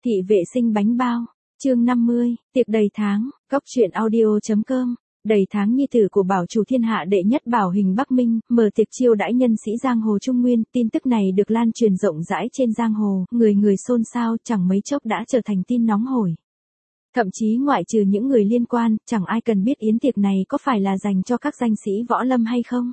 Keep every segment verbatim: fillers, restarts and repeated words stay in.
Thị vệ sinh bánh bao, chương năm mươi, tiệc đầy tháng, Cóc truyện audio.com. Đầy tháng nhi tử của bảo chủ thiên hạ đệ nhất Bảo Hình Bắc Minh, mở tiệc chiêu đãi nhân sĩ giang hồ Trung Nguyên, tin tức này được lan truyền rộng rãi trên giang hồ, người người xôn xao, chẳng mấy chốc đã trở thành tin nóng hổi. Thậm chí ngoại trừ những người liên quan, chẳng ai cần biết yến tiệc này có phải là dành cho các danh sĩ võ lâm hay không.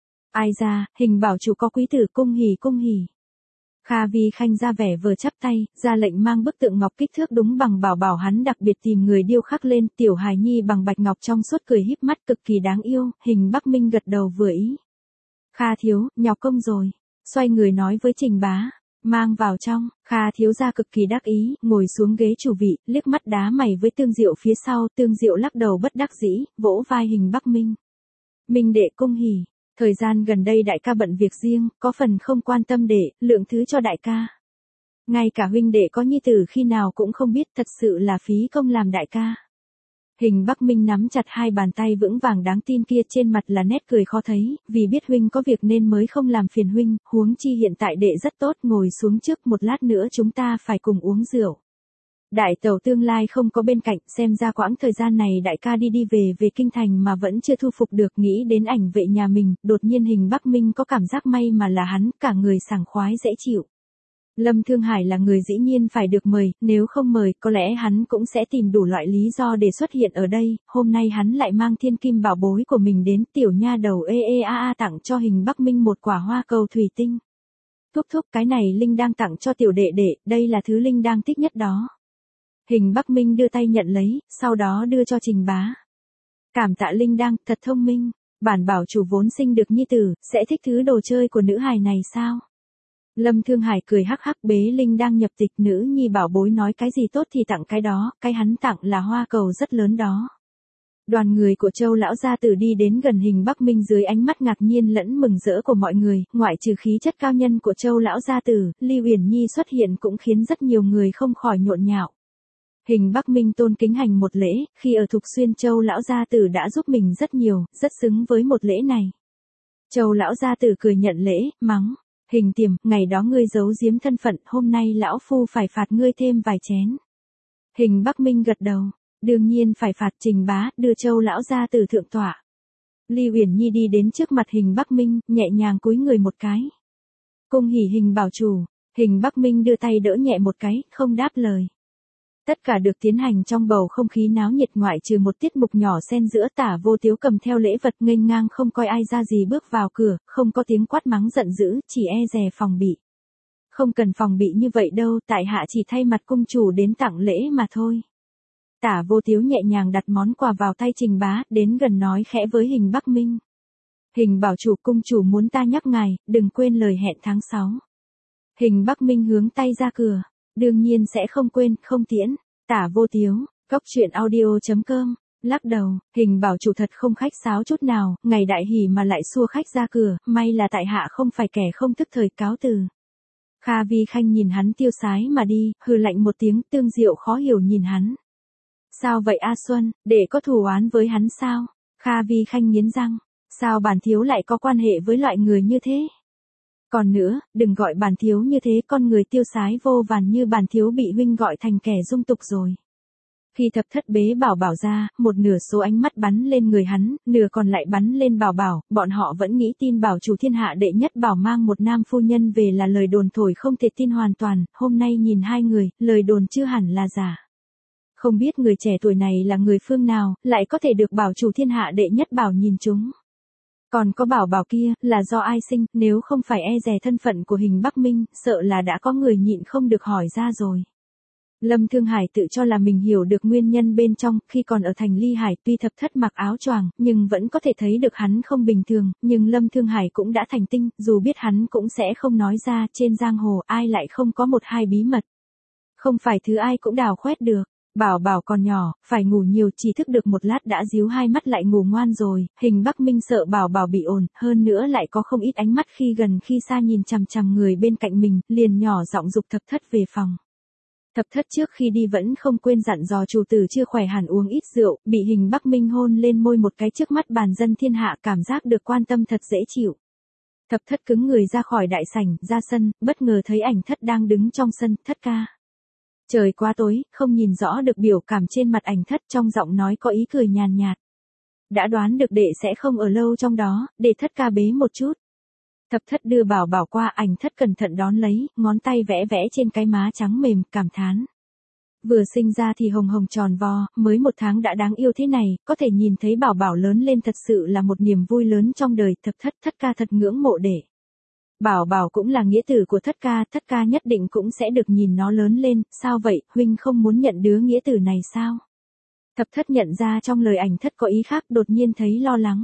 Ai ra, Hình bảo chủ có quý tử, cung hỉ cung hỉ. Kha Vi Khanh ra vẻ vừa chắp tay, ra lệnh mang bức tượng ngọc kích thước đúng bằng bảo bảo hắn đặc biệt tìm người điêu khắc lên, tiểu hài nhi bằng bạch ngọc trong suốt cười híp mắt cực kỳ đáng yêu. Hình Bắc Minh gật đầu vừa ý. Kha thiếu, nhọc công rồi. Xoay người nói với Trình Bá, mang vào trong. Kha thiếu gia cực kỳ đắc ý, ngồi xuống ghế chủ vị, liếc mắt đá mày với Tương Diệu phía sau. Tương Diệu lắc đầu bất đắc dĩ, vỗ vai Hình Bắc Minh. Minh đệ cung hỉ. Thời gian gần đây đại ca bận việc riêng, có phần không quan tâm đệ, lượng thứ cho đại ca. Ngay cả huynh đệ có nhi tử khi nào cũng không biết, thật sự là phí công làm đại ca. Hình Bắc Minh nắm chặt hai bàn tay vững vàng đáng tin kia, trên mặt là nét cười khó thấy, vì biết huynh có việc nên mới không làm phiền huynh, huống chi hiện tại đệ rất tốt, ngồi xuống trước, một lát nữa chúng ta phải cùng uống rượu. Đại tẩu tương lai không có bên cạnh, xem ra quãng thời gian này đại ca đi đi về về kinh thành mà vẫn chưa thu phục được, nghĩ đến ảnh vệ nhà mình, đột nhiên Hình Bắc Minh có cảm giác may mà là hắn, cả người sảng khoái dễ chịu. Lâm Thương Hải là người dĩ nhiên phải được mời, nếu không mời, có lẽ hắn cũng sẽ tìm đủ loại lý do để xuất hiện ở đây, hôm nay hắn lại mang thiên kim bảo bối của mình đến, tiểu nha đầu ê ê a a tặng cho Hình Bắc Minh một quả hoa cầu thủy tinh. Thúc thúc, cái này Linh đang tặng cho tiểu đệ đệ, đây là thứ Linh đang thích nhất đó. Hình Bắc Minh đưa tay nhận lấy, sau đó đưa cho Trình Bá. Cảm tạ Linh đang, thật thông minh, bản bảo chủ vốn sinh được nhi tử, sẽ thích thứ đồ chơi của nữ hài này sao? Lâm Thương Hải cười hắc hắc, bế Linh đang nhập tịch, nữ nhi bảo bối nói cái gì tốt thì tặng cái đó, cái hắn tặng là hoa cầu rất lớn đó. Đoàn người của Châu lão gia tử đi đến gần Hình Bắc Minh dưới ánh mắt ngạc nhiên lẫn mừng rỡ của mọi người, ngoại trừ khí chất cao nhân của Châu lão gia tử, Lưu Uyển Nhi xuất hiện cũng khiến rất nhiều người không khỏi nhộn nhạo. Hình Bắc Minh tôn kính hành một lễ, khi ở Thục Xuyên Châu lão gia tử đã giúp mình rất nhiều, rất xứng với một lễ này. Châu lão gia tử cười nhận lễ, mắng, Hình Tiềm, ngày đó ngươi giấu giếm thân phận, hôm nay lão phu phải phạt ngươi thêm vài chén. Hình Bắc Minh gật đầu, đương nhiên phải phạt. Trình Bá đưa Châu lão gia tử thượng tọa. Lưu Uyển Nhi đi đến trước mặt Hình Bắc Minh, nhẹ nhàng cúi người một cái. Cung hỉ Hình bảo chủ. Hình Bắc Minh đưa tay đỡ nhẹ một cái, không đáp lời. Tất cả được tiến hành trong bầu không khí náo nhiệt, ngoại trừ một tiết mục nhỏ xen giữa. Tả Vô Tiếu cầm theo lễ vật nghênh ngang không coi ai ra gì bước vào cửa, không có tiếng quát mắng giận dữ, chỉ e dè phòng bị. Không cần phòng bị như vậy đâu, tại hạ chỉ thay mặt cung chủ đến tặng lễ mà thôi. Tả Vô Tiếu nhẹ nhàng đặt món quà vào tay Trình Bá, đến gần nói khẽ với Hình Bắc Minh. Hình bảo chủ, cung chủ muốn ta nhắc ngài, đừng quên lời hẹn tháng sáu. Hình Bắc Minh hướng tay ra cửa. Đương nhiên sẽ không quên, không tiễn. Tả Vô Tiếu, Cóc truyện audio.com, lắc đầu, Hình bảo chủ thật không khách sáo chút nào, ngày đại hỉ mà lại xua khách ra cửa, may là tại hạ không phải kẻ không thức thời, cáo từ. Kha Vi Khanh nhìn hắn tiêu sái mà đi, hừ lạnh một tiếng. Tương Diệu khó hiểu nhìn hắn. Sao vậy A Xuân, để có thù oán với hắn sao? Kha Vi Khanh nghiến răng, sao bản thiếu lại có quan hệ với loại người như thế? Còn nữa, đừng gọi bản thiếu như thế, con người tiêu sái vô vàn như bản thiếu bị huynh gọi thành kẻ dung tục rồi. Khi thập thất bế bảo bảo ra, một nửa số ánh mắt bắn lên người hắn, nửa còn lại bắn lên bảo bảo, bọn họ vẫn nghĩ tin bảo chủ thiên hạ đệ nhất bảo mang một nam phu nhân về là lời đồn thổi không thể tin hoàn toàn, hôm nay nhìn hai người, lời đồn chưa hẳn là giả. Không biết người trẻ tuổi này là người phương nào, lại có thể được bảo chủ thiên hạ đệ nhất bảo nhìn chúng. Còn có bảo bảo kia, là do ai sinh, nếu không phải e dè thân phận của Hình Bắc Minh, sợ là đã có người nhịn không được hỏi ra rồi. Lâm Thương Hải tự cho là mình hiểu được nguyên nhân bên trong, khi còn ở thành Ly Hải, tuy thập thất mặc áo choàng, nhưng vẫn có thể thấy được hắn không bình thường, nhưng Lâm Thương Hải cũng đã thành tinh, dù biết hắn cũng sẽ không nói ra, trên giang hồ ai lại không có một hai bí mật. Không phải thứ ai cũng đào khoét được. Bảo bảo còn nhỏ, phải ngủ nhiều, chỉ thức được một lát đã díu hai mắt lại ngủ ngoan rồi. Hình Bắc Minh sợ bảo bảo bị ồn, hơn nữa lại có không ít ánh mắt khi gần khi xa nhìn chằm chằm người bên cạnh mình, liền nhỏ giọng dục thập thất về phòng. Thập thất trước khi đi vẫn không quên dặn dò chủ tử chưa khỏe hẳn uống ít rượu, bị Hình Bắc Minh hôn lên môi một cái trước mắt bàn dân thiên hạ, cảm giác được quan tâm thật dễ chịu. Thập thất cứng người ra khỏi đại sảnh, ra sân, bất ngờ thấy ảnh thất đang đứng trong sân. Thất ca. Trời quá tối, không nhìn rõ được biểu cảm trên mặt ảnh thất, trong giọng nói có ý cười nhàn nhạt. Đã đoán được đệ sẽ không ở lâu trong đó, để thất ca bế một chút. Thập thất đưa bảo bảo qua, ảnh thất cẩn thận đón lấy, ngón tay vẽ vẽ trên cái má trắng mềm, cảm thán. Vừa sinh ra thì hồng hồng tròn vo, mới một tháng đã đáng yêu thế này, có thể nhìn thấy bảo bảo lớn lên thật sự là một niềm vui lớn trong đời. Thập thất thất ca thật ngưỡng mộ đệ. Bảo bảo cũng là nghĩa tử của thất ca, thất ca nhất định cũng sẽ được nhìn nó lớn lên. Sao vậy, huynh không muốn nhận đứa nghĩa tử này sao? Thập thất nhận ra trong lời ảnh thất có ý khác, đột nhiên thấy lo lắng.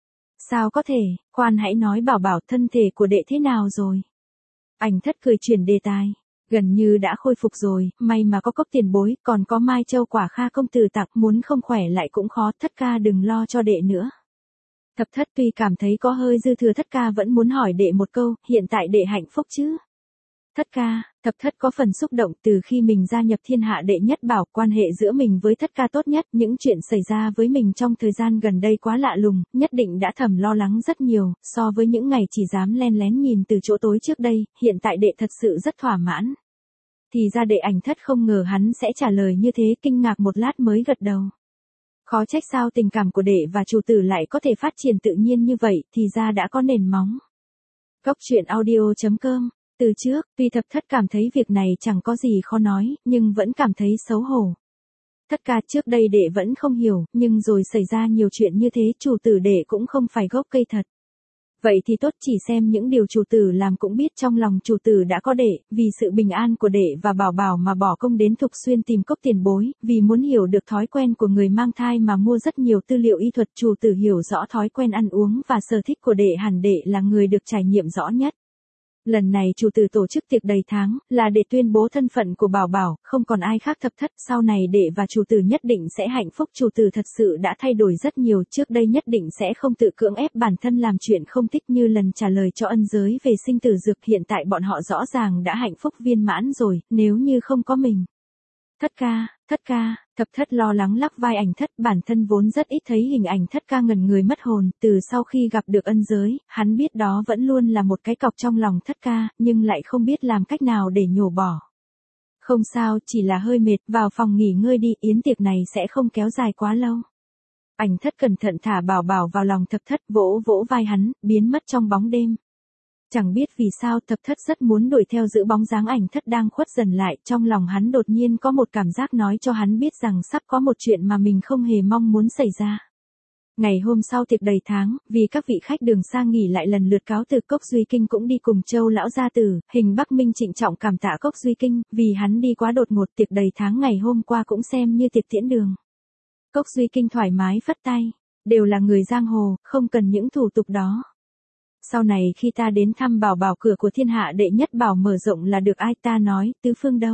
Sao có thể, khoan hãy nói bảo bảo, thân thể của đệ thế nào rồi? Ảnh thất cười chuyển đề tài. Gần như đã khôi phục rồi, may mà có cốc tiền bối, còn có mai châu quả kha công tử tặng, muốn không khỏe lại cũng khó, thất ca đừng lo cho đệ nữa. Thập thất tuy cảm thấy có hơi dư thừa, thất ca vẫn muốn hỏi đệ một câu, hiện tại đệ hạnh phúc chứ? Thất ca, thập thất có phần xúc động, từ khi mình gia nhập thiên hạ đệ nhất bảo, quan hệ giữa mình với thất ca tốt nhất, những chuyện xảy ra với mình trong thời gian gần đây quá lạ lùng, nhất định đã thầm lo lắng rất nhiều, so với những ngày chỉ dám len lén nhìn từ chỗ tối trước đây, hiện tại đệ thật sự rất thỏa mãn. Thì ra đệ, ảnh thất không ngờ hắn sẽ trả lời như thế, kinh ngạc một lát mới gật đầu. Khó trách sao tình cảm của đệ và chủ tử lại có thể phát triển tự nhiên như vậy, thì ra đã có nền móng. Góc truyện audio chấm com. Từ trước, tuy thập thất cảm thấy việc này chẳng có gì khó nói, nhưng vẫn cảm thấy xấu hổ. Thất ca, trước đây đệ vẫn không hiểu, nhưng rồi xảy ra nhiều chuyện như thế, chủ tử đệ cũng không phải gốc cây thật. Vậy thì tốt, chỉ xem những điều chủ tử làm cũng biết trong lòng chủ tử đã có đệ, vì sự bình an của đệ và bảo bảo mà bỏ công đến Thục Xuyên tìm cốc tiền bối, vì muốn hiểu được thói quen của người mang thai mà mua rất nhiều tư liệu y thuật. Chủ tử hiểu rõ thói quen ăn uống và sở thích của đệ, hẳn đệ là người được trải nghiệm rõ nhất. Lần này chủ tử tổ chức tiệc đầy tháng, là để tuyên bố thân phận của bảo bảo, không còn ai khác. Thập thất, sau này đệ và chủ tử nhất định sẽ hạnh phúc. Chủ tử thật sự đã thay đổi rất nhiều, trước đây nhất định sẽ không tự cưỡng ép bản thân làm chuyện không thích như lần trả lời cho ân giới về sinh tử dược, hiện tại bọn họ rõ ràng đã hạnh phúc viên mãn rồi, nếu như không có mình. Thất ca, thất ca, thập thất lo lắng lắc vai ảnh thất, bản thân vốn rất ít thấy hình ảnh thất ca ngẩn người mất hồn, từ sau khi gặp được ân giới, hắn biết đó vẫn luôn là một cái cọc trong lòng thất ca, nhưng lại không biết làm cách nào để nhổ bỏ. Không sao, chỉ là hơi mệt, vào phòng nghỉ ngơi đi, yến tiệc này sẽ không kéo dài quá lâu. Ảnh thất cẩn thận thả bảo bảo vào lòng thập thất, vỗ vỗ vai hắn, biến mất trong bóng đêm. Chẳng biết vì sao thập thất rất muốn đuổi theo giữ bóng dáng ảnh thất đang khuất dần lại, trong lòng hắn đột nhiên có một cảm giác nói cho hắn biết rằng sắp có một chuyện mà mình không hề mong muốn xảy ra. Ngày hôm sau tiệc đầy tháng, vì các vị khách đường xa nghỉ lại lần lượt cáo từ, Cốc Duy Kinh cũng đi cùng Châu lão gia tử. Hình Bắc Minh trịnh trọng cảm tạ Cốc Duy Kinh, vì hắn đi quá đột ngột, tiệc đầy tháng ngày hôm qua cũng xem như tiệc tiễn đường. Cốc Duy Kinh thoải mái phất tay, đều là người giang hồ, không cần những thủ tục đó. Sau này khi ta đến thăm bảo bảo, cửa của thiên hạ đệ nhất bảo mở rộng là được. Ai? Ta nói, Tứ Phương đâu?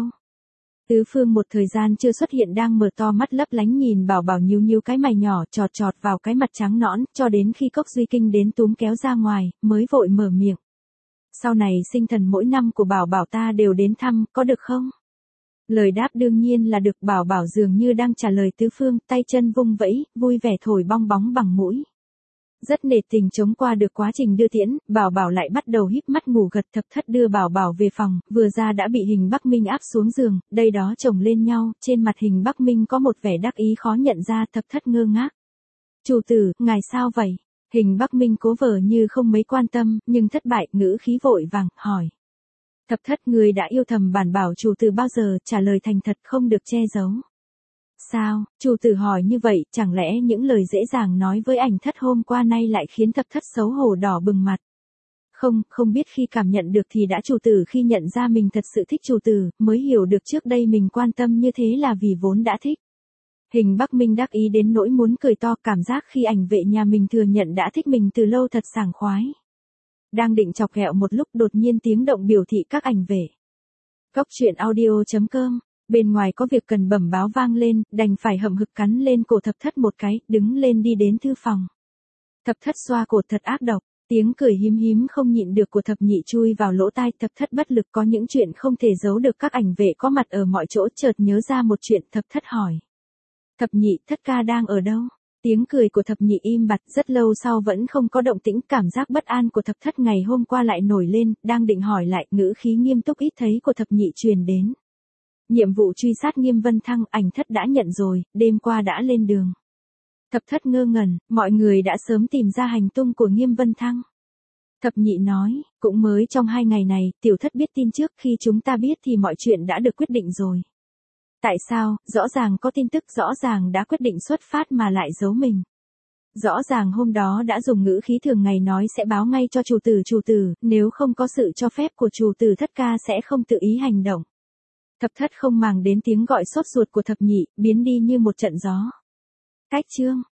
Tứ Phương một thời gian chưa xuất hiện, đang mở to mắt lấp lánh nhìn bảo bảo, nhíu nhíu cái mày nhỏ, chọt chọt vào cái mặt trắng nõn, cho đến khi Cốc Duy Kinh đến túm kéo ra ngoài, mới vội mở miệng. Sau này sinh thần mỗi năm của bảo bảo ta đều đến thăm, có được không? Lời đáp đương nhiên là được. Bảo bảo dường như đang trả lời Tứ Phương, tay chân vung vẫy, vui vẻ thổi bong bóng bằng mũi. Rất nể tình chống qua được quá trình đưa tiễn, bảo bảo lại bắt đầu híp mắt ngủ gật. Thập thất đưa bảo bảo về phòng, vừa ra đã bị Hình Bắc Minh áp xuống giường, đây đó chồng lên nhau, trên mặt Hình Bắc Minh có một vẻ đắc ý khó nhận ra. Thập thất ngơ ngác. Chủ tử, ngài sao vậy? Hình Bắc Minh cố vờ như không mấy quan tâm, nhưng thất bại, ngữ khí vội vàng, hỏi. Thập thất, người đã yêu thầm bản bảo chủ tử bao giờ? Trả lời thành thật, không được che giấu. Sao? Chủ tử hỏi như vậy, chẳng lẽ những lời dễ dàng nói với ảnh thất hôm qua nay lại khiến thập thất xấu hổ đỏ bừng mặt? Không, không biết khi cảm nhận được thì đã. Chủ tử khi nhận ra mình thật sự thích chủ tử, mới hiểu được trước đây mình quan tâm như thế là vì vốn đã thích. Hình Bắc Minh đắc ý đến nỗi muốn cười to, cảm giác khi ảnh vệ nhà mình thừa nhận đã thích mình từ lâu thật sảng khoái. Đang định chọc ghẹo một lúc, đột nhiên tiếng động biểu thị các ảnh vệ. Góc truyện audio chấm com. Bên ngoài có việc cần bẩm báo vang lên, đành phải hậm hực cắn lên cổ thập thất một cái, đứng lên đi đến thư phòng. Thập thất xoa cổ thật ác độc, tiếng cười hím hím không nhịn được của thập nhị chui vào lỗ tai. Thập thất bất lực, có những chuyện không thể giấu được. Các ảnh vệ có mặt ở mọi chỗ, chợt nhớ ra một chuyện. Thập thất hỏi. Thập nhị, thất ca đang ở đâu? Tiếng cười của thập nhị im bặt, rất lâu sau vẫn không có động tĩnh. Cảm giác bất an của thập thất ngày hôm qua lại nổi lên, đang định hỏi lại, ngữ khí nghiêm túc ít thấy của thập nhị truyền đến. Nhiệm vụ truy sát Nghiêm Vân Thăng ảnh thất đã nhận rồi, đêm qua đã lên đường. Thập thất ngơ ngẩn, mọi người đã sớm tìm ra hành tung của Nghiêm Vân Thăng. Thập nhị nói, cũng mới trong hai ngày này, tiểu thất biết tin trước, khi chúng ta biết thì mọi chuyện đã được quyết định rồi. Tại sao, rõ ràng có tin tức, rõ ràng đã quyết định xuất phát mà lại giấu mình. Rõ ràng hôm đó đã dùng ngữ khí thường ngày nói sẽ báo ngay cho chủ tử chủ tử, nếu không có sự cho phép của chủ tử thất ca sẽ không tự ý hành động. Thập thất không màng đến tiếng gọi sốt ruột của thập nhị, biến đi như một trận gió. Cách chương